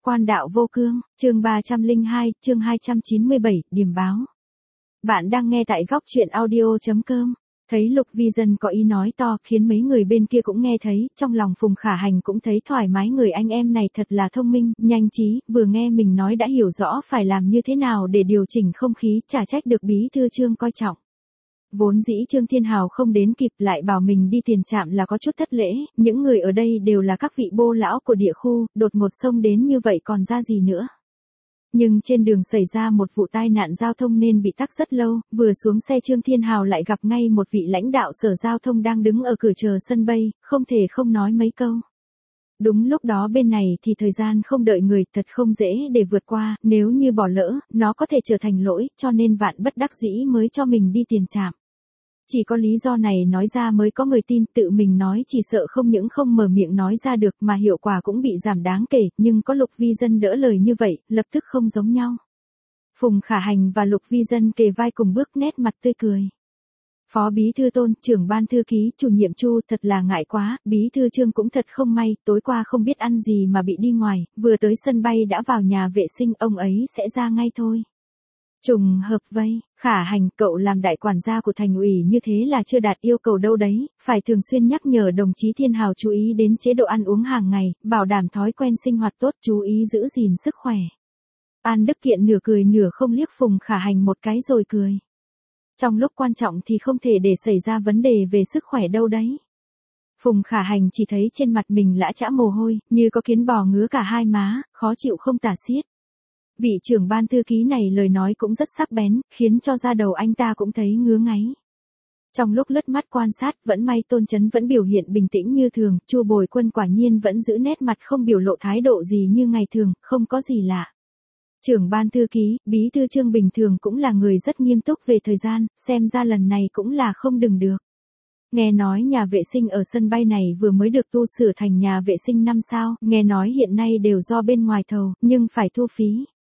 Quan đạo vô cương, chương 302, chương 297, điểm báo. Bạn đang nghe tại góc truyện audio.com. Thấy Lục Vi Dân có ý nói to khiến mấy người bên kia cũng nghe thấy, trong lòng Phùng Khả Hành cũng thấy thoải mái, người anh em này thật là thông minh, nhanh trí, vừa nghe mình nói đã hiểu rõ phải làm như thế nào để điều chỉnh không khí, chả trách được bí thư Trương coi trọng. Vốn dĩ Trương Thiên Hào không đến kịp lại bảo mình đi tiền trạm là có chút thất lễ, những người ở đây đều là các vị bô lão của địa khu, đột ngột xông đến như vậy còn ra gì nữa. Nhưng trên đường xảy ra một vụ tai nạn giao thông nên bị tắc rất lâu, vừa xuống xe Trương Thiên Hào lại gặp ngay một vị lãnh đạo sở giao thông đang đứng ở cửa chờ sân bay, không thể không nói mấy câu. Đúng lúc đó bên này thì thời gian không đợi người, thật không dễ để vượt qua, nếu như bỏ lỡ, nó có thể trở thành lỗi, cho nên vạn bất đắc dĩ mới cho mình đi tiền trạm. Chỉ có lý do này nói ra mới có người tin, tự mình nói chỉ sợ không những không mở miệng nói ra được mà hiệu quả cũng bị giảm đáng kể, nhưng có Lục Vi Dân đỡ lời như vậy, lập tức không giống nhau. Phùng Khả Hành và Lục Vi Dân kề vai cùng bước, nét mặt tươi cười. Phó Bí thư Tôn, trưởng ban thư ký, chủ nhiệm Chu, thật là ngại quá, Bí thư Trương cũng thật không may, tối qua không biết ăn gì mà bị đi ngoài, vừa tới sân bay đã vào nhà vệ sinh, ông ấy sẽ ra ngay thôi. Trùng hợp vây, Khả Hành, cậu làm đại quản gia của thành ủy như thế là chưa đạt yêu cầu đâu đấy, phải thường xuyên nhắc nhở đồng chí Thiên Hào chú ý đến chế độ ăn uống hàng ngày, bảo đảm thói quen sinh hoạt tốt, chú ý giữ gìn sức khỏe. An Đức Kiện nửa cười nửa không liếc Phùng Khả Hành một cái rồi cười. Trong lúc quan trọng thì không thể để xảy ra vấn đề về sức khỏe đâu đấy. Phùng Khả Hành chỉ thấy trên mặt mình lã chã mồ hôi, như có kiến bò ngứa cả hai má, khó chịu không tả xiết. Vị trưởng ban thư ký này lời nói cũng rất sắc bén, khiến cho da đầu anh ta cũng thấy ngứa ngáy. Trong lúc lướt mắt quan sát, vẫn may Tôn Chấn vẫn biểu hiện bình tĩnh như thường, Chu Bồi Quân quả nhiên vẫn giữ nét mặt không biểu lộ thái độ gì như ngày thường, không có gì lạ. Trưởng ban thư ký, Bí thư Trương bình thường cũng là người rất nghiêm túc về thời gian, xem ra lần này cũng là không đừng được. Nghe nói nhà vệ sinh ở sân bay này vừa mới được tu sửa thành nhà vệ sinh 5 sao, nghe nói hiện nay đều do bên ngoài thầu, nhưng phải thu phí.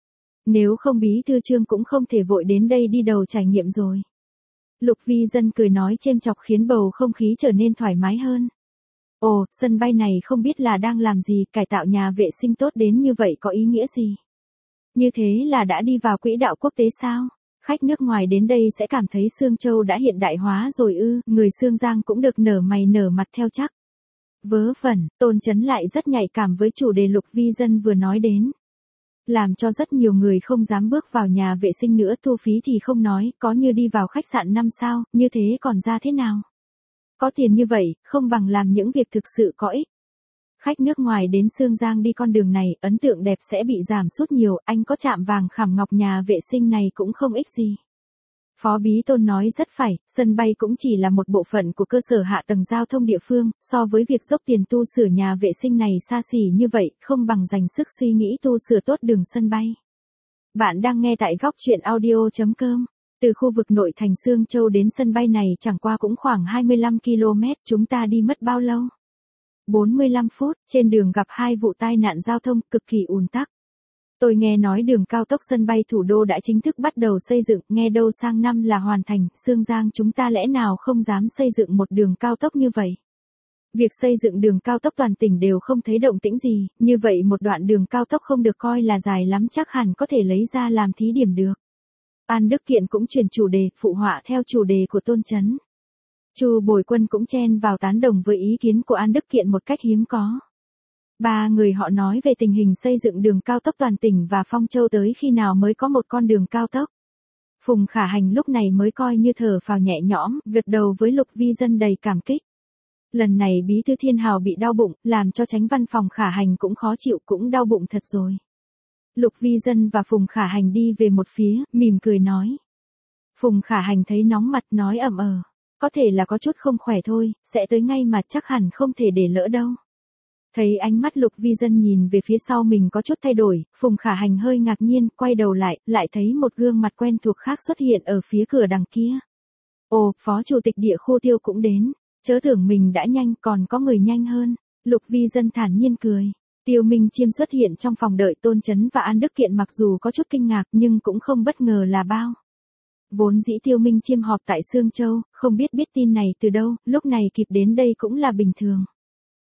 Nếu không Bí thư Trương cũng không thể vội đến đây đi đầu trải nghiệm rồi. Lục Vi Dân cười nói chêm chọc khiến bầu không khí trở nên thoải mái hơn. Ồ, sân bay này không biết là đang làm gì, cải tạo nhà vệ sinh tốt đến như vậy có ý nghĩa gì? Như thế là đã đi vào quỹ đạo quốc tế sao? Khách nước ngoài đến đây sẽ cảm thấy Sương Châu đã hiện đại hóa rồi ư, người Sương Giang cũng được nở mày nở mặt theo chắc. Vớ vẩn, Tôn Chấn lại rất nhạy cảm với chủ đề Lục Vi Dân vừa nói đến. Làm cho rất nhiều người không dám bước vào nhà vệ sinh nữa, thu phí thì không nói, có như đi vào khách sạn 5 sao, như thế còn ra thế nào? Có tiền như vậy, không bằng làm những việc thực sự có ích. Khách nước ngoài đến Sương Giang đi con đường này, ấn tượng đẹp sẽ bị giảm sút nhiều, anh có chạm vàng khảm ngọc nhà vệ sinh này cũng không ích gì. Phó Bí Tôn nói rất phải, sân bay cũng chỉ là một bộ phận của cơ sở hạ tầng giao thông địa phương, so với việc dốc tiền tu sửa nhà vệ sinh này xa xỉ như vậy, không bằng dành sức suy nghĩ tu sửa tốt đường sân bay. Bạn đang nghe tại góc truyện audio.com. Từ khu vực nội thành Sương Châu đến sân bay này chẳng qua cũng khoảng 25 km, chúng ta đi mất bao lâu? 45 phút, trên đường gặp hai vụ tai nạn giao thông cực kỳ ùn tắc. Tôi nghe nói đường cao tốc sân bay thủ đô đã chính thức bắt đầu xây dựng, nghe đâu sang năm là hoàn thành, Sương Giang chúng ta lẽ nào không dám xây dựng một đường cao tốc như vậy? Việc xây dựng đường cao tốc toàn tỉnh đều không thấy động tĩnh gì, như vậy một đoạn đường cao tốc không được coi là dài lắm chắc hẳn có thể lấy ra làm thí điểm được. An Đức Kiện cũng chuyển chủ đề, phụ họa theo chủ đề của Tôn Chấn. Chu Bồi Quân cũng chen vào tán đồng với ý kiến của An Đức Kiện một cách hiếm có. Ba người họ nói về tình hình xây dựng đường cao tốc toàn tỉnh và Phong Châu tới khi nào mới có một con đường cao tốc. Phùng Khả Hành lúc này mới coi như thở phào nhẹ nhõm, gật đầu với Lục Vi Dân đầy cảm kích. Lần này Bí thư Thiên Hào bị đau bụng, làm cho Chánh văn phòng Khả Hành cũng khó chịu, cũng đau bụng thật rồi. Lục Vi Dân và Phùng Khả Hành đi về một phía, mỉm cười nói. Phùng Khả Hành thấy nóng mặt nói ậm có thể là có chút không khỏe thôi, sẽ tới ngay mà chắc hẳn không thể để lỡ đâu. Thấy ánh mắt Lục Vi Dân nhìn về phía sau mình có chút thay đổi, Phùng Khả Hành hơi ngạc nhiên, quay đầu lại thấy một gương mặt quen thuộc khác xuất hiện ở phía cửa đằng kia. Ồ, Phó Chủ tịch địa khu Tiêu cũng đến, chớ tưởng mình đã nhanh còn có người nhanh hơn. Lục Vi Dân thản nhiên cười. Tiêu Minh Chiêm xuất hiện trong phòng đợi Tôn Chấn và An Đức Kiện, mặc dù có chút kinh ngạc nhưng cũng không bất ngờ là bao. Vốn dĩ Tiêu Minh Chiêm họp tại Sương Châu, không biết tin này từ đâu, lúc này kịp đến đây cũng là bình thường.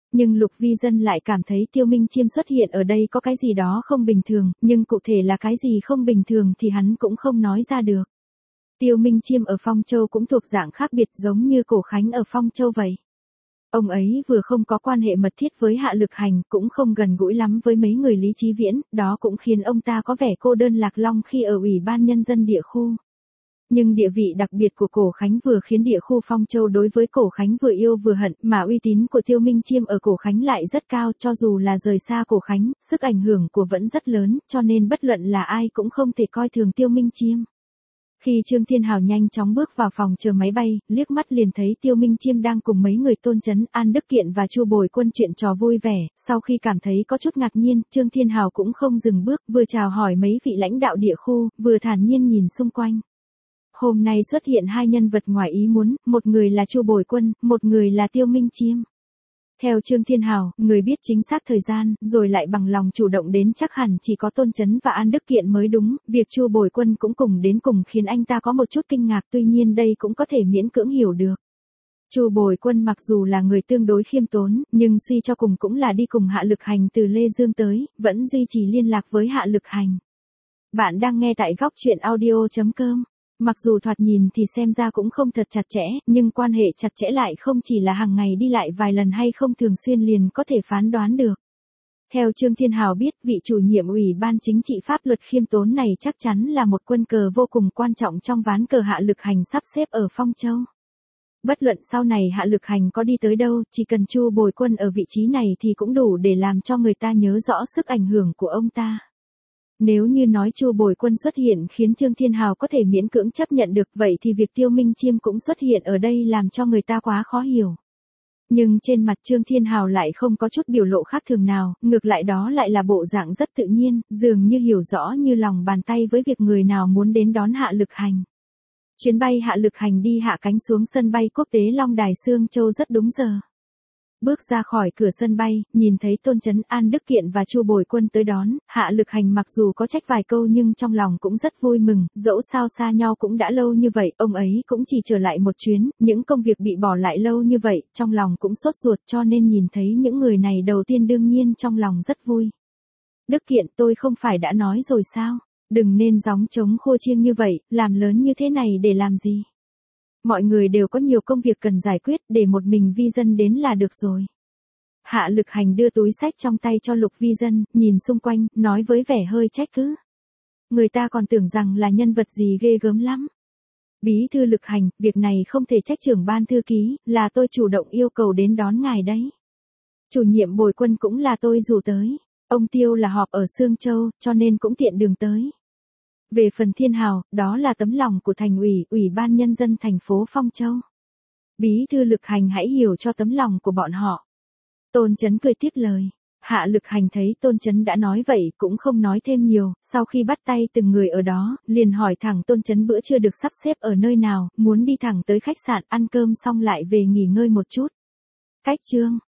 Nhưng Lục Vi Dân lại cảm thấy Tiêu Minh Chiêm xuất hiện ở đây có cái gì đó không bình thường, nhưng cụ thể là cái gì không bình thường thì hắn cũng không nói ra được. Tiêu Minh Chiêm ở Phong Châu cũng thuộc dạng khác biệt giống như Cổ Khánh ở Phong Châu vậy. Ông ấy vừa không có quan hệ mật thiết với Hạ Lực Hành, cũng không gần gũi lắm với mấy người Lý Chí Viễn, đó cũng khiến ông ta có vẻ cô đơn lạc long khi ở Ủy ban Nhân dân địa khu. Nhưng địa vị đặc biệt của Cổ Khánh vừa khiến địa khu Phong Châu đối với Cổ Khánh vừa yêu vừa hận, mà uy tín của Tiêu Minh Chiêm ở Cổ Khánh lại rất cao, cho dù là rời xa Cổ Khánh, sức ảnh hưởng của vẫn rất lớn, cho nên bất luận là ai cũng không thể coi thường Tiêu Minh Chiêm. Khi Trương Thiên Hào nhanh chóng bước vào phòng chờ máy bay, liếc mắt liền thấy Tiêu Minh Chiêm đang cùng mấy người Tôn Chấn, An Đức Kiện và Chu Bồi Quân chuyện trò vui vẻ, sau khi cảm thấy có chút ngạc nhiên, Trương Thiên Hào cũng không dừng bước, vừa chào hỏi mấy vị lãnh đạo địa khu, vừa thản nhiên nhìn xung quanh. Hôm nay xuất hiện hai nhân vật ngoài ý muốn, một người là Chu Bồi Quân, một người là Tiêu Minh Chiêm. Theo Trương Thiên Hào, người biết chính xác thời gian, rồi lại bằng lòng chủ động đến chắc hẳn chỉ có Tôn Chấn và An Đức Kiện mới đúng, việc Chu Bồi Quân cũng cùng đến cùng khiến anh ta có một chút kinh ngạc, tuy nhiên đây cũng có thể miễn cưỡng hiểu được. Chu Bồi Quân mặc dù là người tương đối khiêm tốn, nhưng suy cho cùng cũng là đi cùng Hạ Lực Hành từ Lê Dương tới, vẫn duy trì liên lạc với Hạ Lực Hành. Bạn đang nghe tại góc truyện audio.com. Mặc dù thoạt nhìn thì xem ra cũng không thật chặt chẽ, nhưng quan hệ chặt chẽ lại không chỉ là hàng ngày đi lại vài lần hay không thường xuyên liền có thể phán đoán được. Theo Trương Thiên Hào biết, vị chủ nhiệm Ủy ban Chính trị Pháp luật khiêm tốn này chắc chắn là một quân cờ vô cùng quan trọng trong ván cờ Hạ Lực Hành sắp xếp ở Phong Châu. Bất luận sau này Hạ Lực Hành có đi tới đâu, chỉ cần Chu Bồi Quân ở vị trí này thì cũng đủ để làm cho người ta nhớ rõ sức ảnh hưởng của ông ta. Nếu như nói Chu Bồi Quân xuất hiện khiến Trương Thiên Hào có thể miễn cưỡng chấp nhận được, vậy thì việc Tiêu Minh Chiêm cũng xuất hiện ở đây làm cho người ta quá khó hiểu. Nhưng trên mặt Trương Thiên Hào lại không có chút biểu lộ khác thường nào, ngược lại đó lại là bộ dạng rất tự nhiên, dường như hiểu rõ như lòng bàn tay với việc người nào muốn đến đón Hạ Lực Hành. Chuyến bay Hạ Lực Hành đi hạ cánh xuống sân bay quốc tế Long Đài Xương Châu rất đúng giờ. Bước ra khỏi cửa sân bay, nhìn thấy Tôn Chấn, An Đức Kiện và Chu Bồi Quân tới đón, Hạ Lực Hành mặc dù có trách vài câu nhưng trong lòng cũng rất vui mừng, dẫu sao xa nhau cũng đã lâu như vậy, ông ấy cũng chỉ trở lại một chuyến, những công việc bị bỏ lại lâu như vậy, trong lòng cũng sốt ruột cho nên nhìn thấy những người này đầu tiên đương nhiên trong lòng rất vui. Đức Kiện, tôi không phải đã nói rồi sao, đừng nên gióng trống khô chiêng như vậy, làm lớn như thế này để làm gì? Mọi người đều có nhiều công việc cần giải quyết, để một mình Vi Dân đến là được rồi. Hạ Lực Hành đưa túi sách trong tay cho Lục Vi Dân, nhìn xung quanh, nói với vẻ hơi trách cứ. Người ta còn tưởng rằng là nhân vật gì ghê gớm lắm. Bí thư Lực Hành, việc này không thể trách trưởng ban thư ký, là tôi chủ động yêu cầu đến đón ngài đấy. Chủ nhiệm Bồi Quân cũng là tôi rủ tới. Ông Tiêu là họp ở Sương Châu, cho nên cũng tiện đường tới. Về phần Thiên Hào, đó là tấm lòng của thành ủy, Ủy ban Nhân dân thành phố Phong Châu. Bí thư Lực Hành hãy hiểu cho tấm lòng của bọn họ. Tôn Chấn cười tiếp lời. Hạ Lực Hành thấy Tôn Chấn đã nói vậy cũng không nói thêm nhiều, sau khi bắt tay từng người ở đó, liền hỏi thẳng Tôn Chấn bữa trưa được sắp xếp ở nơi nào, muốn đi thẳng tới khách sạn ăn cơm xong lại về nghỉ ngơi một chút. Cách Trương